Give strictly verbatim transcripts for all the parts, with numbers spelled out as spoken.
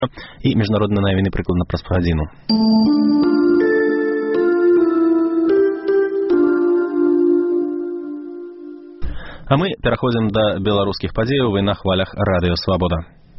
і міжнародныя навіны прыкладна праз гадзіну. А мы пераходзім да беларускіх падзеяў. Вы на хвалях Радыё Свабода.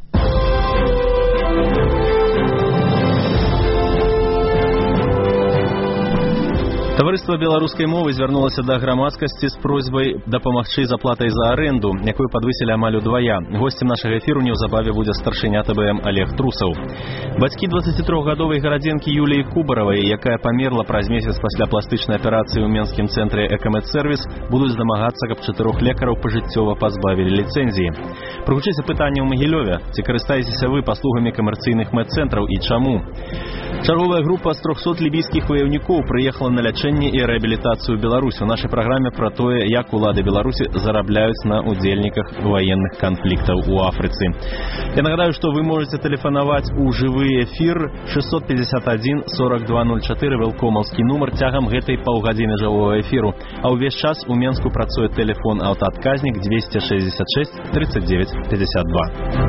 Таварыства беларускай мовы звярнулася да грамадскасці з просьбай дапамагчы з аплатай за арэнду, якую падвысілі амаль удвая. Госцем нашага эфіру неўзабаве будзе старшыня тэ бэ эм Олег Трусаў. Бацькі дваццацітрохгадовай гарадзенкі Юліі Кубаравай, якая памерла праз месяц пасля пластычнай аперацыі ў менскім цэнтры Экамедсервіс, будуць дамагацца, каб чатырох лекараў пажыццёва пазбавілі ліцэнзіі. Прагучыся пытанне ў Магілёве: ці карыстаецеся вы паслугамі камерцыйных медцэнтраў і чаму? Чарговая група з трохсот лібійскіх ваяўнікоў прыехала на лячэнне і рэабілітацыю Беларусі. У нашай праграме пра тое, як улады Беларусі зарабляюць на удзельніках ваенных канфліктаў у Афрыцы. Я нагадаю, што вы можете тэлефанаваць у жывы эфір шестьсот пятьдесят один сорок два ноль четыре, вэлкомаўскі нумар цягам гэтай паўгадзіны жывога эфіру. А ўвесь час у Менску працуе тэлефон аўтаадказнік двести шестьдесят шесть тридцать девять пятьдесят два.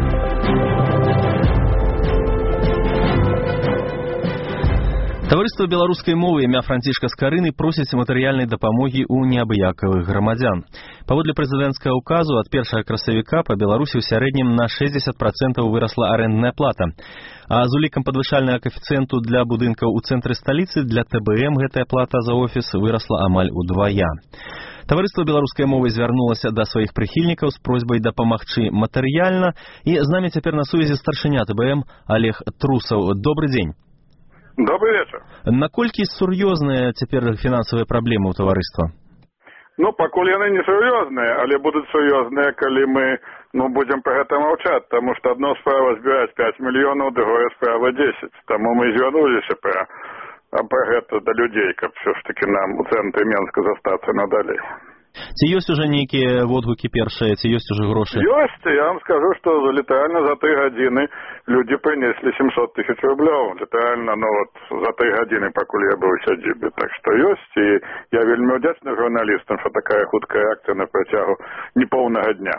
Таварыства беларускай мовы імя Францішка Скарыны просіць матэрыяльнай дапамогі ў неабыякавых грамадзян. Паводле прэзідэнцкага ўказу ад першага красавіка па Беларусі ў сярэднім на шэсцьдзесят процентаў вырасла арэндная плата. А з улікам падвышальнага каэфіцыенту для будынкаў у цэнтры сталіцы для тэ бэ эм гэтая плата за офіс вырасла амаль удвая. Таварыства беларускай мовы звярнулася да сваіх прыхільнікаў з просьбай дапамагчы матэрыяльна, і з намі цяпер на сувязі старшыня тэ бэ эм Олег Трусаў. Добры дзень. Добрый вечер. Наколькі сур'ёзныя цяпер фінансавыя праблемы ў таварыства? Ну, пакуль яны не сур'ёзныя, але будуць сур'ёзныя, калі мы ну, будзем пра гэта маўчаць, таму што адно справа збіраць пяць мільёнаў, другое справа дзесяць. Таму мы звярнуліся пра, пра гэта да людзей, каб все ж таки нам у цэнтры Менска застацца надалей. Ці ёсць уже нейкія водгукі першыя, ці ёсць уже грошы? Ёсць, я вам скажу, што літаральна за тры гадзіны людзі прынеслі семьсот тысяч рублёў. Літаральна, ну вот, за тры гадзіны, пакуль я быў у сядзібе. Так што ёсць, і я вельмі ўдзячны журналістам, што такая хуткая акцыя на працягу непоўнага дня.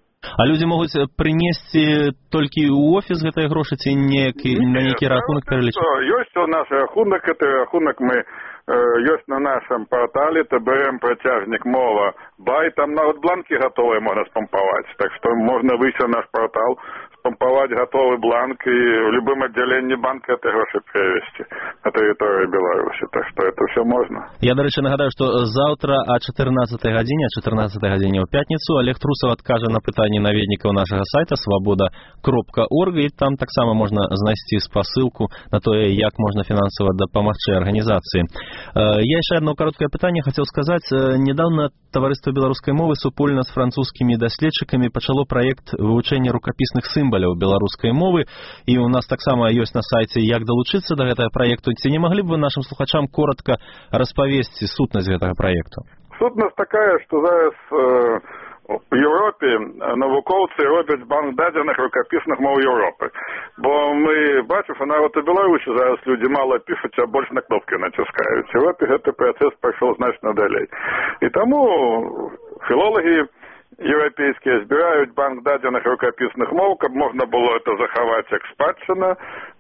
А людзі могуць прынесці толькі ў офіс гэтыя грошы, ці некі, на нейкі рахунак пералічыць? Ёсць у нас рахунак, гэты рахунак мы ёсць на нашым партале тэ бэ эм працяжнік мова бай, там нават бланкі гатовыя можна спампаваць, так што можна выйсці на наш партал, спампаваць гатовы бланк і ў любым аддзяленні банка гэты грошы перавесці на тэрыторыю Беларусі, так што это все можна. Я, дарэчы, нагадаю, што заўтра о чатырнаццатай гадзіне, о чатырнаццатай гадзіне ў пятніцу Олег Трусаў адкажа на пытанні наведнікаў нашага сайта свабода кропка орг, і там таксама можна знайсці спасылку на тое, як можна фінансава дапамагчы арганізацыі. Я яшчэ одно кароткае пытанне хацеў сказаць. Недавно таварыства беларускай мовы супольна з французскімі даследчыкамі пачало праект вывучэння рукапісных сімваляў беларускай мовы, і у нас таксама ёсць на сайце, як далучыцца да гэтага праекту. Ці не маглі б вы нашим слухачам коротко распавесці сутнасць гэтага праекту? Сутнасць такая, што зараз э... у Європі навукоўцы робяць банк дадзеных рукапісных моў Європы. Бо мы бачым, що нават у Беларусі зараз людзі мала пішуць, а больш на кнопкі націскаюць. У Європі гэты працэс пайшоў значна далей. І таму філолагі еўрапейскія збіраюць банк дадзеных рукапісных моў, каб можна было это захаваць як спадчына,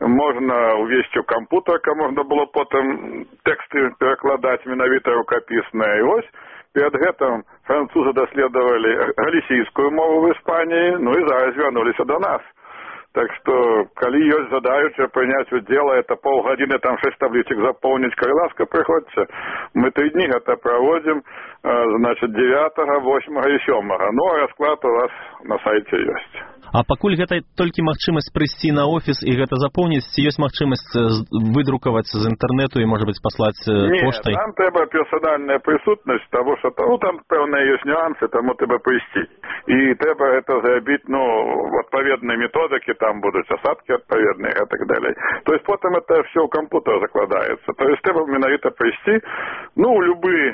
можна увесці ў кампутар, каб можна было потым тэксты перакладаць менавіта рукапісныя. І ось перед гэтым французы даследавалі галісійскую мову в Іспаніі, ну і зараз вярнуліся до нас. Так што, калі ёсць жадаючыя прыняць удзел, это паўгадзіны, там шэсць таблічак запоўніць, калі ласка, прыходзьце. Мы тры дні гэта праводзім, значит, девятого, восьмого і сёмага. Ну, а расклад у вас на сайце ёсць. А пакуль гэта толькі магчымасць прыйсці на офіс і гэта запоўніць, ці ёсць магчымасць выдрукаваць з інтэрнэту і, можа быць, паслаць поштай? Не, нам трэба персанальная прысутнасць, того, што ну, там пэўныя ёсць нюансы, таму трэба прыйсці. І трэба гэта зрабіць, ну, адпаведныя методыкі, там будуць асадкі адпаведныя і так далей. То есть потым это все ў кампутар закладаецца. То есть трэба менавіта прыйсці, ну, у любы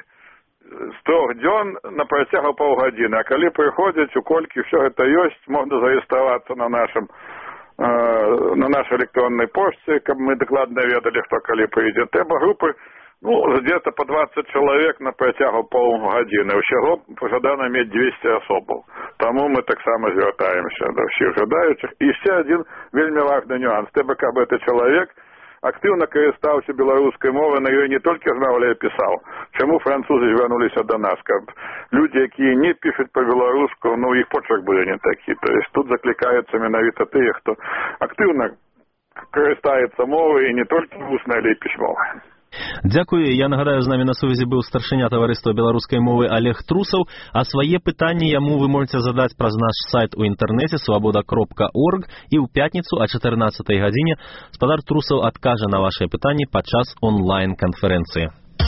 з трох дзён на працягу паўгадзіны. А калі прыходзяць, у колькі ўсё гэта ёсць, можна зарэгістравацца на нашым э, на нашай электроннай пошце, каб мы дакладна ведалі, хто калі прыйдзе. Трэба групы Ну, где-то по двадцать чалавек на працягу паўгадзіны. Усяго пажадана мець дзвесце асобаў. Таму мы таксама звяртаемся да ўсіх жадаючых. І яшчэ адзін вельмі важны нюанс. Трэба, каб гэты чалавек актыўна карыстаўся беларускай мовай, на ёй не толькі знаў, але і пісаў. Чаму французы звярнуліся да нас, каб людзі, якія не пішуць па-беларуску, ну, іх почерк будзе не такі. То есть тут заклікаюцца менавіта тыя, хто актыўна карыстаецца мовай, і не толькі вуснай, але і пісьмовай. Дзякую. Я нагадаю, з намі на сувязі быў старшыня таварыства беларускай мовы Олег Трусаў, а свае пытанні яму вы можаце задаць праз наш сайт у інтэрнэце свабода кропка орг, і ў пятніцу о чатырнаццатай гадзіне спадар Трусаў адкажа на вашыя пытанні падчас онлайн-канферэнцыі.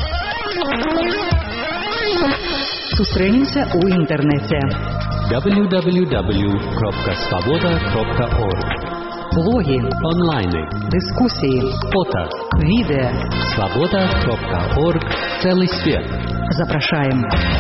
Сустрэнемся ў інтэрнэце. дабл ю дабл ю дабл ю кропка свабода кропка орг. Блоги, онлайны, дискуссии, фото, видео. свобода кропка орг. Целый свет. Запрашаем.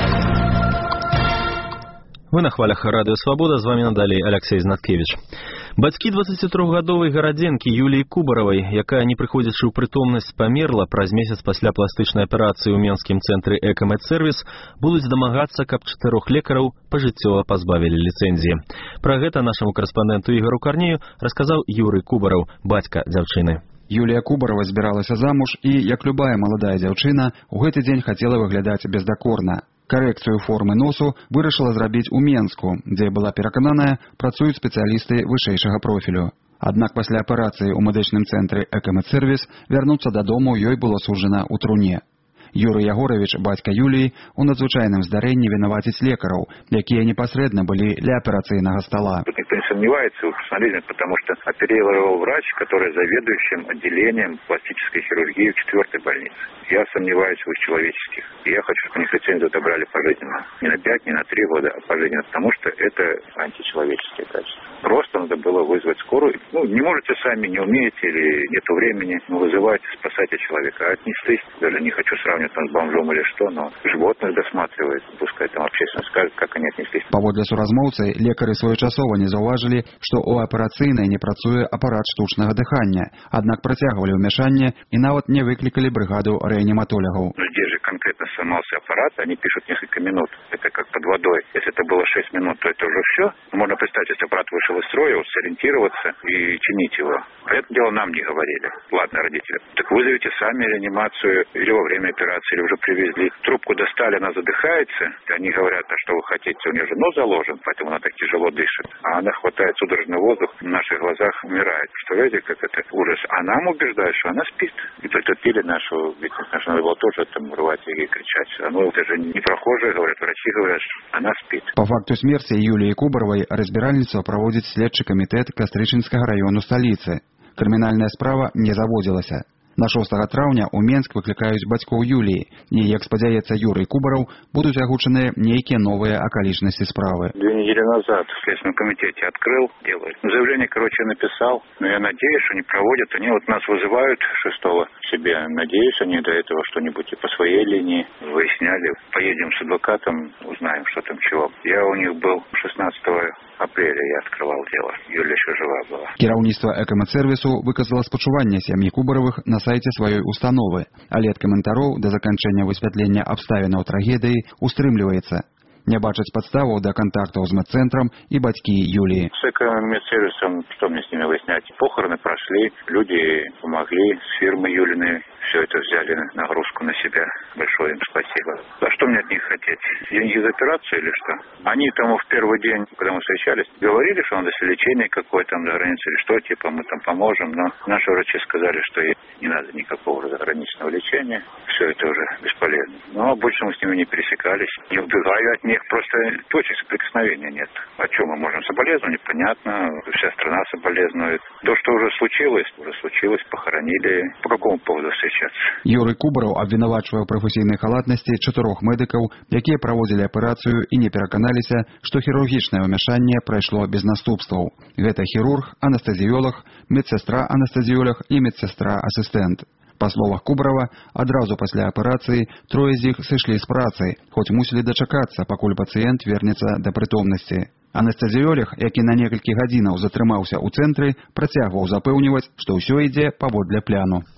Вы на хвалях радыё Свабода, з вами надалей Алексей Знаткевич. Бацькі дваццацітрохгадовай гарадзенкі Юліі Кубаравай, якая, не прыходзячы ў прытомнасць, памерла праз месяц пасля пластычнай аперацыі ў менскім цэнтры Экамедсервіс, будуць дамагацца, каб чатырох лекараў пажыццёва пазбавілі ліцэнзіі. Пра гэта нашаму карэспандэнту Ігору Карнею расказаў Юрый Кубараў, бацька дзяўчыны. Юлія Кубарава збіралася замуж і, як любая маладая дзяўчына, у гэты дзень хацела выглядаць бездакорна. Карэкцыю формы носу вырашыла зрабіць у Менску, дзе была перакананая, працуюць спецыялісты вышэйшага профілю. Аднак пасля аперацыі ў медычным цэнтры Экамедсервіс вярнуцца дадому ёй было сужана ў труне. Юрый Ягорович, бацька Юліі, у надзвычайным здарэнні вінаваціць лекараў, якія непасрэдна былі ля аперацыйнага стола. Тут никто не сомневается в профессионализме, потому что оперировал врач, который заведующим отделением пластической хирургии в четвертой больнице. Я сомневаюсь в их человеческих. Я хочу, чтобы у них лицензию отобрали пожизненно. Не на пять, не на три года, а пожизненно, потому что это античеловеческие качества. Просто надо было вызвать скорую. Ну, не можете сами, не умеете или нету времени, ну, вызывайте, спасайте человека. А отнестись, даже не хочу сравнивать там с бомжом или что, но животных досматривает, пускай там общественность скажет, как они отнеслись. Паводле суразмоўцы, лекары своечасова не заўважылі, што ў аперацыйнай не працуе апарат штучнага дыхання, аднак працягвалі ўмяшанне і нават не выклікалі брыгаду рэаніматолягаў. Но здесь же конкретно сломался аппарат, они пишут несколько минут. Это как под водой. Если это было шесть минут, то это уже все. Можно представить, если аппарат вышел из строя, сориентироваться и чинить его. А это дело нам не говорили. Ладно, родители. Так вызовите сами реанимацию или во время операции, или уже привезли. Трубку достали, она задыхается. Они говорят, а что вы хотите? У нее же нос заложен, поэтому она так тяжело дышит. А она хватает судорожный воздух, в наших глазах умирает. Представляете, как это ужас. А нам убеждают, что она спит. И притопили нашу, ведь нашу надо было тоже там рвать и кричать. А ну это же не прохожие говорят, врачи говорят, что она спит. По факту смерти Юлии Кубаровой разбирательство проводит следчий комитет Кастрычинского района столицы. Крымінальная справа не заводзілася. На шостага траўня ў Менск выклікаюць бацькоў Юліі, і, як спадзяецца Юрый Кубараў, будуць агучаныя нейкія новыя акалічнасці справы. Две недели назад в Следственном комитете открыл, делают. Заявление, короче, написал, но я надеюсь, что они проводят. Они вот нас вызывают шестого к себе. Надеюсь, они до этого что-нибудь и по своей линии выясняли. Поедем с адвокатом, узнаем, что там чего. Я у них был шестнадцатого апреля, я открывал дело. Юля еще жива была. Кіраўніцтва Экамедсервісу выказала спачуванне сям'і Кубаровых на сайце сваёй установы, але ад каментароў да заканчэння высвятлення абставінаў трагедыі устрымліваецца. Не бачаць подставу до контактов с медцентром и батьки Юлии. С Экамедсервисом, что мне с ними выяснять? Похороны прошли, люди помогли, с фирмы Юлины все это взяли нагрузку на себя. Большое им спасибо. А что мне от них хотеть? Деньги за операцию или что? Они тому в первый день, когда мы встречались, говорили, что надо лечение какое-то там за границей или что, типа мы там поможем, но наши врачи сказали, что не надо никакого заграничного лечения, все это уже бесполезно. Но больше мы с ними не пересекались, не убегаю от них. Просто точек соприкосновения нет. О чем мы можем соболезновать, непонятно. Вся страна соболезнует. То, что уже случилось, уже случилось, похоронили. По какому поводу встречаться? Юрый Кубараў абвінавачвае ў прафесійнай халатнасці чатырох медыкаў, якія праводзілі аперацыю і не пераканаліся, што хірургічнае ўмяшанне прайшло без наступстваў. Гэта хірург, анестэзіёлог, медсестра-анестэзіёлог і медсестра-асістэнт. Па словах Кубарава, адразу пасля аперацыі трое з іх сышлі з працы, хоць мусілі дачакацца, пакуль пацыент вернецца да прытомнасці. Анестэзіёлог, які на некалькі гадзінаў затрымаўся ў цэнтры, працягваў запэўніваць, што ўсё ідзе паводле пляну.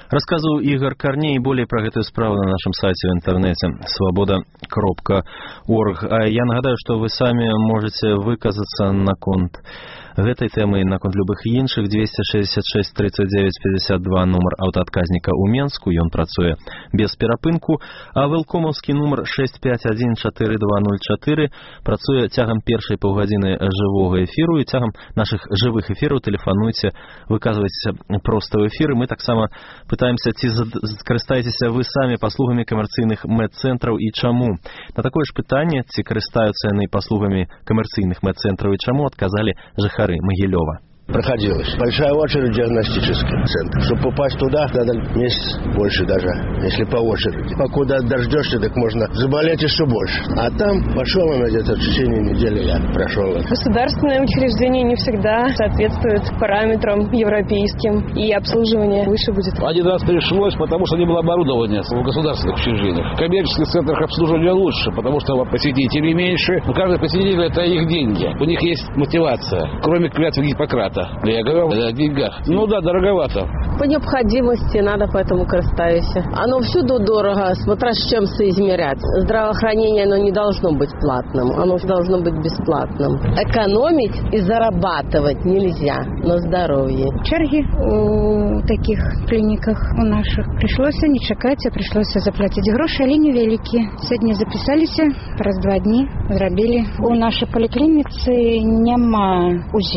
Расказывал Игорь Корней. Более про эту справу на нашем сайте в интернете свобода кропка орг. А я нагадаю, что вы сами можете выказаться на конт гэтай тэмы, на конт любых іншых. Двести шестьдесят шесть тридцать девять пятьдесят два номер аўтаадказніка ў Менску, ён працуе без перапынку, а вэлкомаўскі номер шесть пять один четыре два ноль четыре працуе цягам першай паўгадзіны жывога эфіру, і цягам нашых жывых эфіраў тэлефануйце, выказвайцеся проста ў эфіры. Мы таксама пытаемся, ці скарыстаецеся вы самі паслугамі камерцыйных медцэнтраў і чаму. На такое ж пытанне, ці карыстаюцца яны паслугамі камерцыйных медцэнтраў і чаму, адказалі жыхары Могилева. Проходилось. Большая очередь в диагностический центр. Чтобы попасть туда, надо месяц больше даже, если по очереди. Покуда дождешься, так можно заболеть еще больше. А там пошел он где-то в течение недели, я прошел. Государственное учреждение не всегда соответствует параметрам европейским, и обслуживание выше будет. Один раз пришлось, потому что не было оборудования в государственных учреждениях. В коммерческих центрах обслуживание лучше, потому что посетителей меньше. Но каждый посетитель – это их деньги. У них есть мотивация, кроме клятвы Гиппократа. Я говорю о деньгах. Ну да, дороговато. По необходимости надо, поэтому користаюсь. Оно всюду дорого, смотря с чем соизмерять. Здравоохранение, оно не должно быть платным, оно должно быть бесплатным. Экономить и зарабатывать нельзя на здоровье. Черги у таких клиниках у наших. Пришлось не чекать, а пришлось заплатить гроши, але невеликие. Сегодня записались, раз-два дни зробили. У нашей поликлиницы нема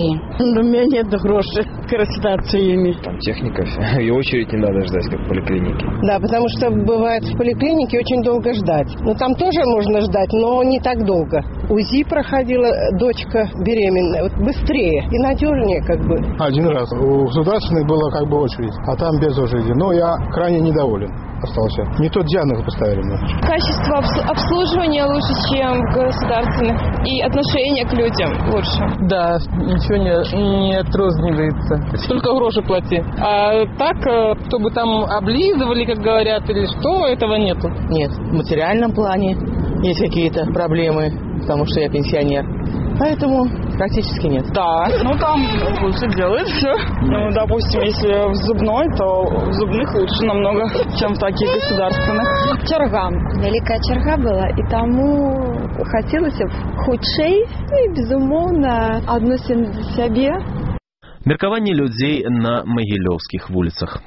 УЗИ. Нет грошей користаться ими. Там техника, и очередь не надо ждать, как в поликлинике. Да, потому что бывает в поликлинике очень долго ждать. Ну, там тоже можно ждать, но не так долго. УЗИ проходила дочка беременная. Вот быстрее и надежнее как бы. Один раз. У государственной была как бы очередь, а там без очереди. Но я крайне недоволен остался. Не тот диагноз поставили мне. Качество обслуживания лучше, чем в государственных. И отношение к людям лучше. Да, ничего не, не отрознивается. Столько грошей плати. А так, чтобы там облизывали, как говорят, или что, этого нету. Нет, в материальном плане есть какие-то проблемы, потому что я пенсионер. Поэтому практически нет. Да, ну там лучше делают все. Ну, допустим, если в зубной, то в зубных лучше намного, чем в таких государственных. Черга. Великая черга была, і тому хотілося б хутчэй, і, безумоўна, адносін да сябе. Меркаванне людзей на магілёўскіх вуліцах.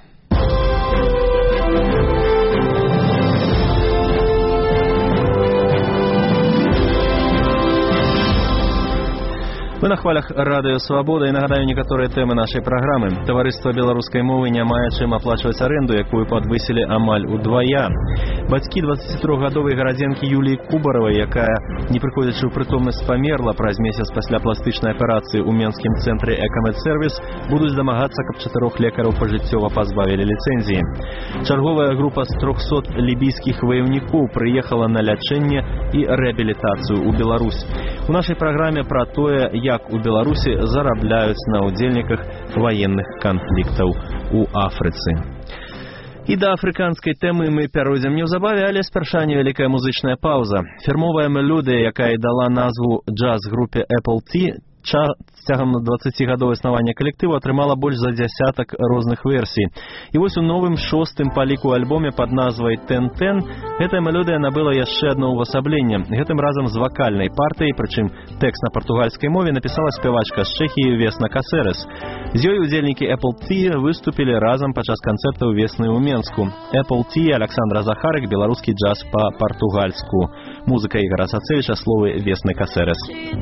Мы на хвалях радыё «Свабода» і нагадаем некаторыя тэмы нашай праграмы. Таварыства беларускай мовы не мае чым аплачваць арэнду, якую падвысілі амаль удвая. Бацькі дваццацітрохгадовай гарадзенкі Юліі Кубаравай, якая, не прыходзячы ў прытомнасць, памерла праз месяц пасля пластычнай аперацыі ў Менскім цэнтры «Экамедсервіс», будуць дамагацца, каб чатырох лекараў пажыццёва пазбавілі ліцэнзіі. Чарговая група з трохсот лібійскіх ваяўнікоў прыехала на лячэнне і рэабілітацыю ў Беларусь. У нашай праграме пра тое, як у Беларусі зарабляюць на ўдзельніках ваенных канфліктаў у Афрыцы. І да афрыканскай тэмы мы пяройдзем неўзабаве, але спярша невялікая музычная паўза. Фірмовая мелодыя, якая дала назву джаз-групе Apple Tea, цягам дваццацігадовага існавання калектыву атрымала больш за дзясятак розных версій. І вось у новым шостым па ліку альбоме пад назвай «Тен-Тен» гэтая мелодыя набыла яшчэ адно ўвасабленне, гэтым разам з вакальнай партыяй, прычым тэкст на партугальскай мове напісала спявачка з Чэхіі Весна Касерес. З ёй удзельнікі Apple Tea выступілі разам падчас канцэртаў весны ў Менску. Apple Tea, Александра Захарык, беларускі джаз па-партугальску. Музыка Ігора Сацевіча, словы Весны Касерес.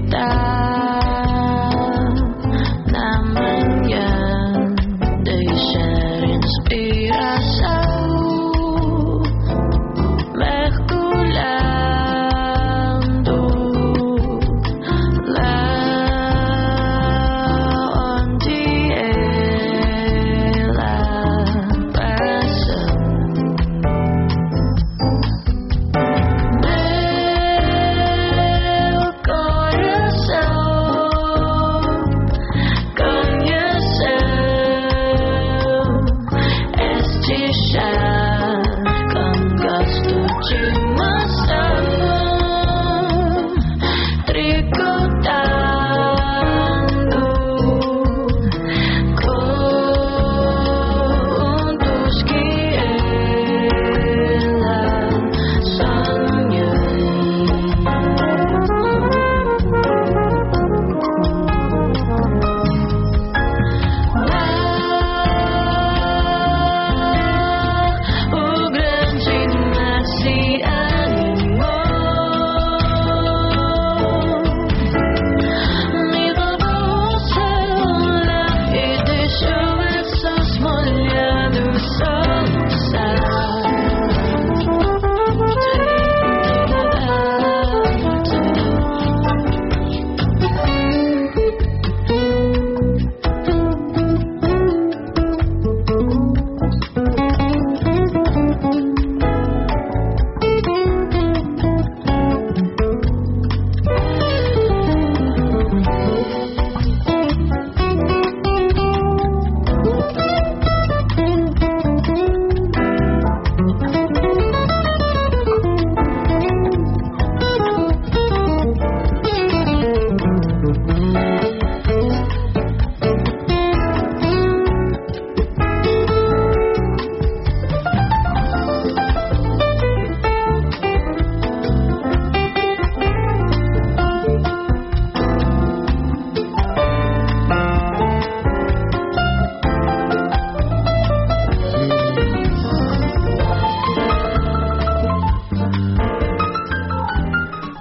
Namanya deixar inspiração mergulhando lá onde ela passou. Meu coração conheceu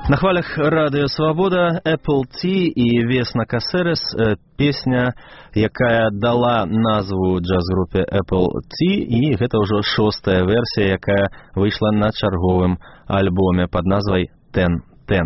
На хвалях Радио Свобода, Apple Tea и Весна Касерес, песня, якая дала назву джаз-группе Apple Tea, и это уже шостая версия, якая вышла на чарговым альбоме под назвой Ten Ten.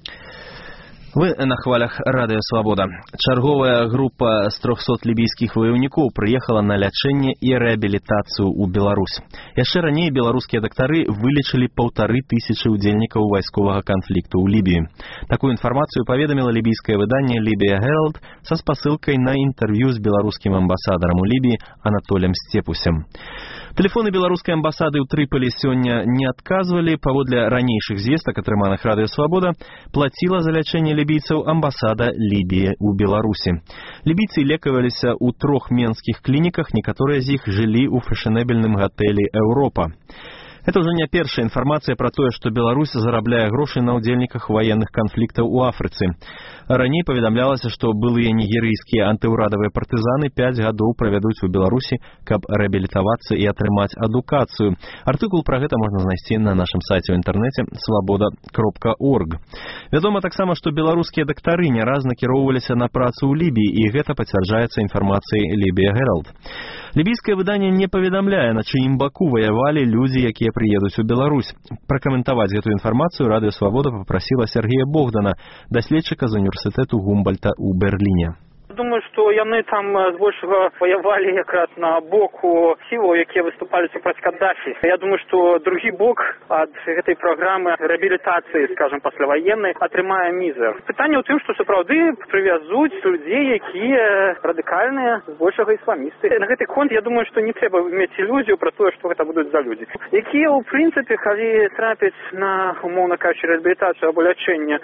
Вы на хвалях Радио Свобода. Чарговая группа з трохсот лібійскіх ваяўнікоў прыехала на лячэнне і рэабілітацыю ў Беларусь. Яшчэ раней беларускія дактары вылечылі паўтары тысячы ўдзельнікаў вайсковага канфлікту ў Лібіі. Такую інфармацыю паведаміла лібійскае выданне Libya Herald са спасылкай на інтэрв'ю з беларускім амбасадарам у Лібіі Анатолем Степусем. Тэлефоны беларускай амбасады ў Трыполі сёння не адказвалі. Паводле ранейшых звестак, атрыманых Радыё Свабода, плаціла за лячэнне лібійцаў амбасада Лібіі ў Беларусі. Лібійцы лекаваліся ў трох менскіх клініках, некаторыя з іх жылі ў фэшанэбельным гатэлі «Еўропа». Это уже не першая информация про то, что Беларусь зарабляе гроши на удзельніках военных конфликтов у Афрыцы. Раней поведомлялось, что былые нигерийские антиурадовые партизаны пять годов проведут в Беларуси, каб реабилитоваться и атрымаць адукацию. Артыкул про это можно найти на нашем сайте в интернете свобода кропка орг. Вядома таксама, что белорусские доктары не раз накіроўваліся на працу ў Лібіі, и это подтверждается информацией Libya Herald. Либийское выдание не поведомляя, на чьим баку воевали люди, якія приедуць у Беларусь. Прокомментовать эту информацию Радио Свобода попросила Сергея Богдана, доследчика з университету Гумбольта у Берлине. Думаю, што яны там збольшага ваявалі якраз на боку сілаў, якія выступалі супраць Каддафі. Я думаю, што другі бок ад гэтай праграмы рэабілітацыі, скажам, пасляваеннай, атрымае мізер. Пытанне ў тым, што сапраўды прывязуць людзей, якія радыкальныя, збольшага ісламісты. На гэты конт, я думаю, што не трэба мець ілюзію пра тое, што гэта будуць за людзі. Якія, ў прынцыпе, калі трапяць на, умоўна кажучы, рэабілітацыю або лячэнне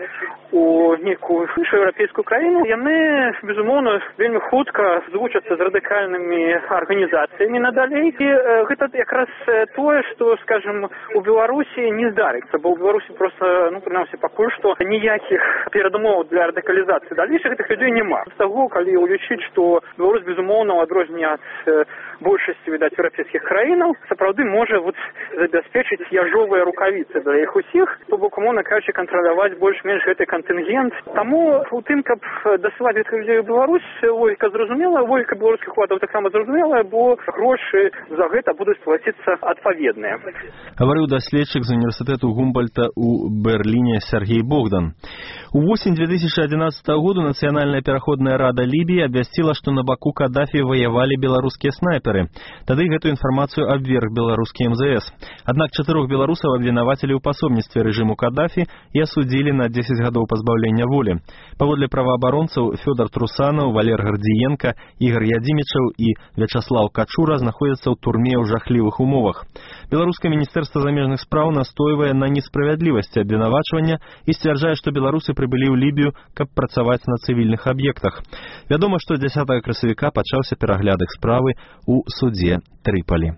у нейкую іншую еўрапейскую краіну, яны, безумоўна, вельмі хутка звучацца з радыкальнымі арганізацыямі надалей. І э, гэта якраз тое, што, скажем, у Беларусі не здарыцца, бо ў Беларусі проста, ну, прынамсі, пакуль што ніякіх перадумоў для радыкалізацыі далейшых гэтых людзей няма. З таго, калі ўлічыць, што Беларусь, безумоўна, ў адрозненне ад э, большасці, відаць, еўрапейскіх краінаў, сапраўды можа вот забяспечыць яжовыя рукавіцы для іх усіх, то бок, умоўна кажучы, кантраляваць больш-менш гэты кантынгент. Таму у тым, каб дасылаць гэтых людзей у Беларусь, логіка зразумелая, логіка беларускіх уладаў таксама зразумелая, бо грошы за гэта будуць плаціцца адпаведныя. Говорил доследчик з университету Гумбольта у Берлине Сергей Богдан. У восень две тысячи одиннадцатого года Национальная пераходная рада Либии обвясціла, што на баку Каддафі воевали беларускія снайперы. Тады гэту інфармацыю абверг беларускі эм зэ эс. Аднак чатырох беларусаў абвінавацілі ў пасобніцтве рэжыму Каддафі і асудзілі на дзесяць гадоў пазбаўлення волі. Паводле праваабаронцаў Фёдор Трусанов, Валер Гардзіенка, Ігор Ядзімічаў і Вячаслав Качура знаходзяцца ў турме ў жахлівых умовах. Беларускае міністэрства замежных спраў настойвае на несправядлівасці абвінавачвання і сцвярджае, што беларусы прыбылі ў Лібію, каб працаваць на цывільных аб'ектах. Вядома, што дзясятага красавіка пачаўся перагляд іх справы ў судзе Трыполі.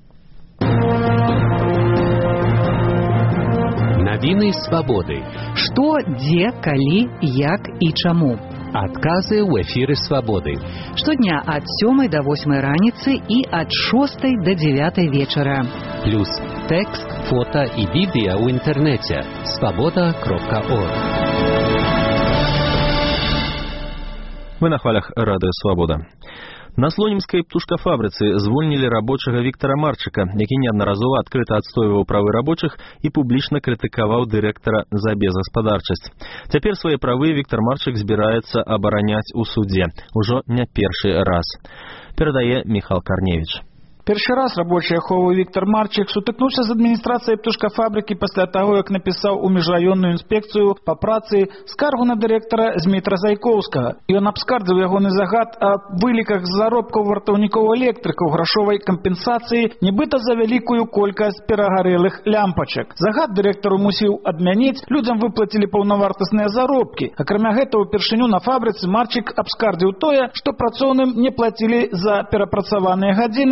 Навіны свабоды. Што, дзе, калі, як і чаму. Адказы ў эфіры свабоды. Штодня ад сёмай да восьмай раніцы і ад шостай да дзявятай вечара. Плюс тэкст, фота і відэа ў інтэрнэце свабода кропка орг. Мы на хвалях Радио Свобода. На Слонімскай птушкафабрыцы звольнілі рабочага Віктара Марчыка, які неаднаразова адкрыта адстойваў правы рабочых і публічна крытыкаваў дырэктара за безгаспадарчасць. Цяпер свае правы Віктар Марчык збіраецца абараняць у судзе. Ужо не першы раз. Перадае Міхал Карневіч. Першы раз рабочий аховы Віктор Марчык сутыкнуўся з адміністрацыяй птушкафабрыкі пасля таго, як напісаў у міжраённую інспекцыю па працы скаргу на дырэктара Змітра Зайкоўскага. Ён абскардзіў ягоны загад аб выліках заробкаў вартаўнікоў электрыкаў грашовай кампенсацыі, нібыта за вялікую колькасць перагарэлых лямпачак. Загад дырэктару мусіў адмяніць, людзям выплацілі паўнавартасныя заробкі. Акрамя гэтага, упершыню на фабрыцы Марчык абскардзіў тое, што працоўным не плацілі за перапрацаваныя гадзіны, як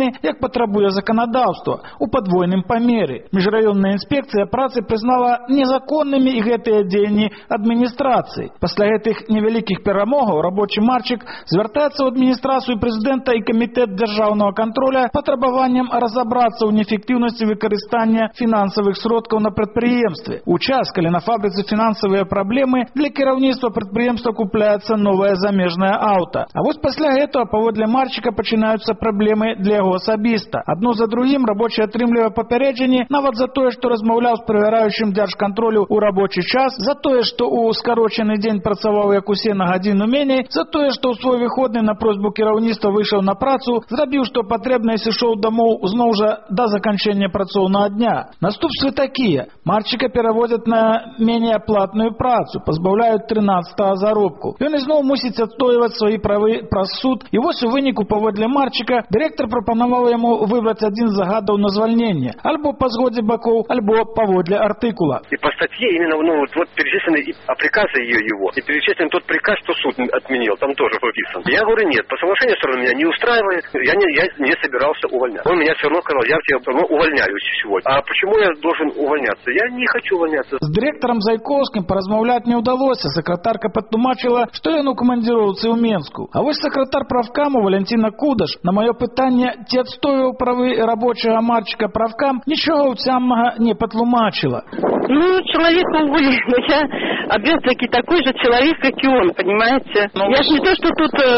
патрабуе заканадаўства у падвойным памеры. Міжраённая інспекцыя працы прызнала незаконнымі і гэтыя дзеянні адміністрацыі. Пасля гэтых невялікіх перамогаў рабочы Марчык звяртаецца ў адміністрацыю прэзідэнта і камітэт дзяржаўнага кантроля патрабаваннем разабрацца ў неэфектыўнасці выкарыстання фінансавых сродкаў на прадпрыемстве. У час, калі на фабрыцы фінансавыя праблемы, для кіраўніцтва прадпрыемства купляецца новае замежнае аўта. А вось пасля гэтага паводле Марчыка пачынаюцца праблемы для яго асабіста. Адно за другім рабочы атрымлівае папярэджанні нават за тое, што размаўляў з правяраючым дзяржкантролю ў рабочы час, за тое, што ў скарочаны дзень працаваў як усе на гадзіну меней, за тое, што ў свой выходны на просьбу кіраўніцтва выйшаў на працу, зрабіў, што патрэбна і сышоў дамоў зноў жа да заканчэння працоўнага дня. Наступствы такія. Марчыка пераводзяць на меней аплатную працу, пазбаўляюць трынаццатага заробку. Ён ізноў мусіць адстойваць свае правы праз суд, і вось у выніку паводле Марчыка дырэктар прапанаваў яму выбраць адзін з загадаў на звальненне, альбо па згодзе бакоў, альбо паводле артыкула. И по статье именно ну, вот, вот перечислены и приказы ее, его, и перечислен тот приказ, что суд отменил, там тоже прописан. Я говорю, нет, по соглашению стороны меня не устраивает, я не, я не собирался увольняться. Он меня все равно сказал, я тебя все равно увольняюсь сегодня. А почему я должен увольняться? Я не хочу увольняться. С директором Зайковским поразмаўляць не удалося. Секретарка патлумачыла, што ён у камандзіроўцы ў Менску. А вось секретар правкаму Валентина Кудаш на маё пытанне, ці адстойваў правы рабочага Марчыка правкам, нічога ўцямнага не патлумачыла. Ну, человека уволили, но я обвязки такой же человек, как и он, понимаете? Ну, я же не то, что тут э,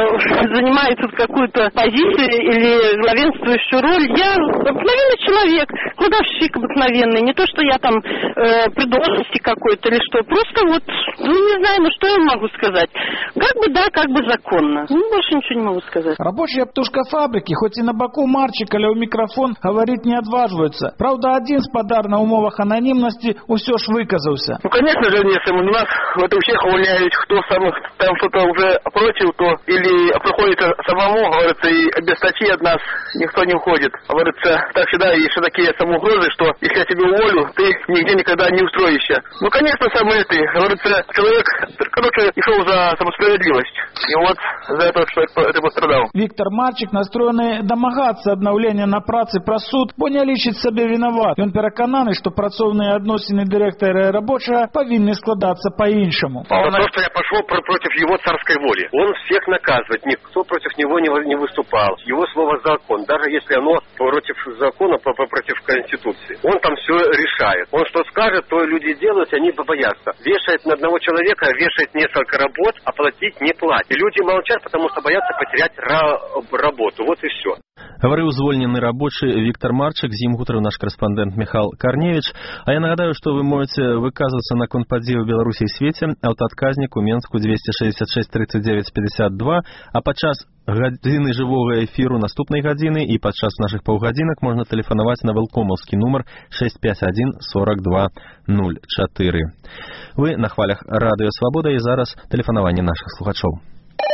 занимаю тут какую-то позицию или главенствующую роль. Я обыкновенный человек, кладовщик обыкновенный. Не то, что я там э, при должности какой-то или что. Просто вот, ну, не знаю, ну, что я могу сказать. Как бы да, как бы законно. Ну, больше ничего не могу сказать. Рабочая птушка фабрики, хоть и на боку Марчика, але у микрофон говорить не отваживаются. Правда, один спадар на умовах анонимности усё ж выказался. Ну, конечно же, если у нас вот у всех увольняют, кто сам там что-то уже против, то или приходится самому, говорится, и без статьи от нас никто не уходит. Говорится, так всегда есть такие самоугрозы, что если я тебя уволю, ты нигде никогда не устроишься. Ну, конечно, сам ты, говорится, человек, короче, шел за самосправедливость. И вот за это человек это пострадал. Виктор Марчик настроены домагацца аднаўлення на працы праз суд, бо не лічыць сабе вінават. Ён перакананы, што працоўныя адносіны дырэктара і рабочага павінны складацца по-іншаму. Он... То, что я пошел против его царской воли. Он всех наказывает. Никто против него не, не выступал. Его слово закон. Даже если оно против закона, против Конституции. Он там все решает. Он что скажет, то люди делают, они боятся. Вешает на одного человека, вешает несколько работ, а платить не платит. И люди молчат, потому что боятся потерять работу. Вот и все. Гаварыў звольнены рабочы Віктор Марчык, з ім гутарыў наш карэспандэнт Міхал Карневіч. А я нагадаю, што вы можаце выказвацца наконт падзей у Беларусі і свеце. Аўтаадказнік у Менску двести шестьдесят шесть тридцать девять пятьдесят два, а падчас гадзіны жывога эфіру наступнай гадзіны і падчас нашых паўгадзінак можна тэлефанаваць на вэлкомаўскі нумар шесть пять один сорок два ноль четыре. Вы на хвалях Радыё Свабода, і зараз тэлефанаванне наших слухачоў.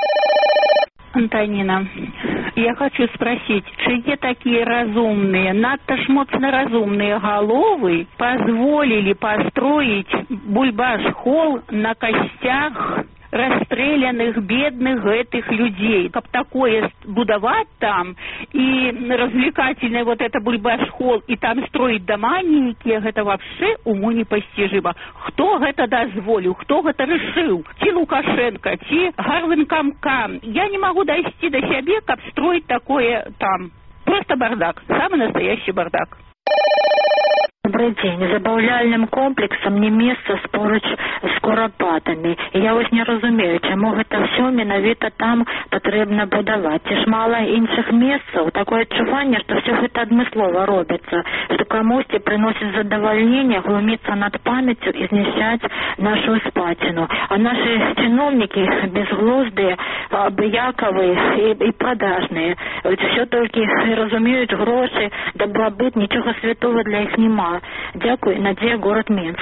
Антонина, я хочу спросить, чьи такие разумные, надто ж моцно разумные головы позволили построить бульбаш-холл на костях расстрелянных бедных этих людей? Как такое будовать там и развлекательный вот это бульбаш-холл и там строить дома некие, это вообще уму непостижимо. Кто это дозволил, кто это решил? Ти Лукашенко, ти Гарвин-Камкам. Я не могу дойти до себя, как строить такое там. Просто бардак, самый настоящий бардак. Добрый день. Забаўляльным комплексам не месца поруч з курапатамі. І я вось не разумею, чаму гэта ўсё менавіта там патрэбна будаваць. Ці ж мала іншых месцаў. Такое адчуванне, што ўсё гэта адмыслова робіцца, што камусьці прыносіць задавальненне глуміцца над памяццю і знішчаць нашу спадчыну. А нашы чыноўнікі безглуздыя, абыякавыя і, і прадажныя. Все толькі разумеюць грошы, дабрабыт, нічога святого для іх нема. Дякую, Надея, город Минск.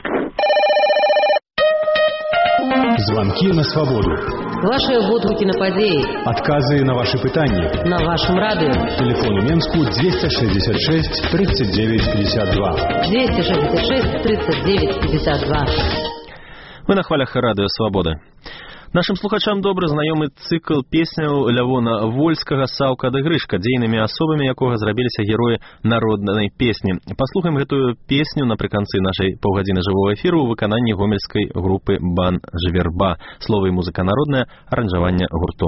Звонки на свободу. Ваши водгуки на подеи. Отказы на ваши пытания. На вашем радио. Телефон Минску двести шестьдесят шесть тридцать девять пятьдесят два. двести шестьдесят шесть тридцать девять пятьдесят два. Вы на хвалях Радио Свобода. Нашым слухачам добра знаёмы цыкл песняў Лявона Вольскага «Саўка ды Грышка», дзейнымі асобамі якога зрабіліся героі народнай песні. Паслухаем гэтую песню напрыканцы нашай паўгадзіны жывога эфіру ў выкананні гомельскай групы «Бан Жверба». Словы і музыка народная, аранжаванне гурту.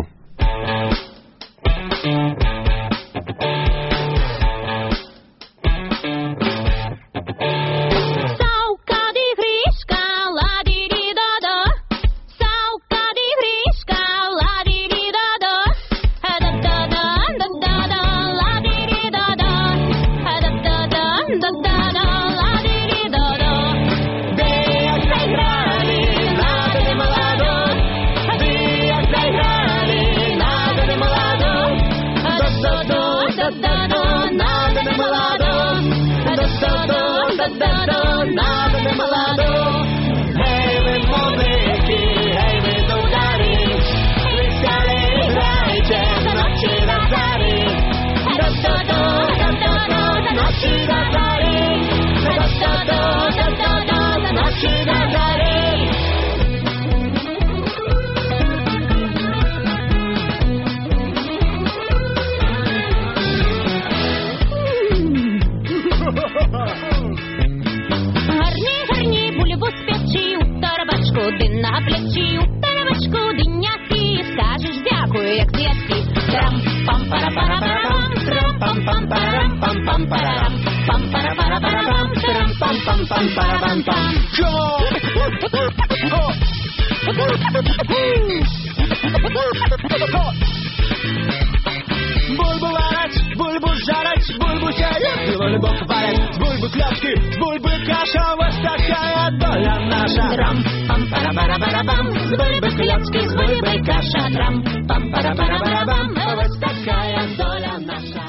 Бульбу варать, бульбу жарать, бульбу жарить, бульбу варить, бульбу клёпки, бульбу каша, вот такая доля наша. Трам, пам пара пара пара пам, с бульбы клёпки, с бульбой каша, трам, пам пара пара пара пам, вот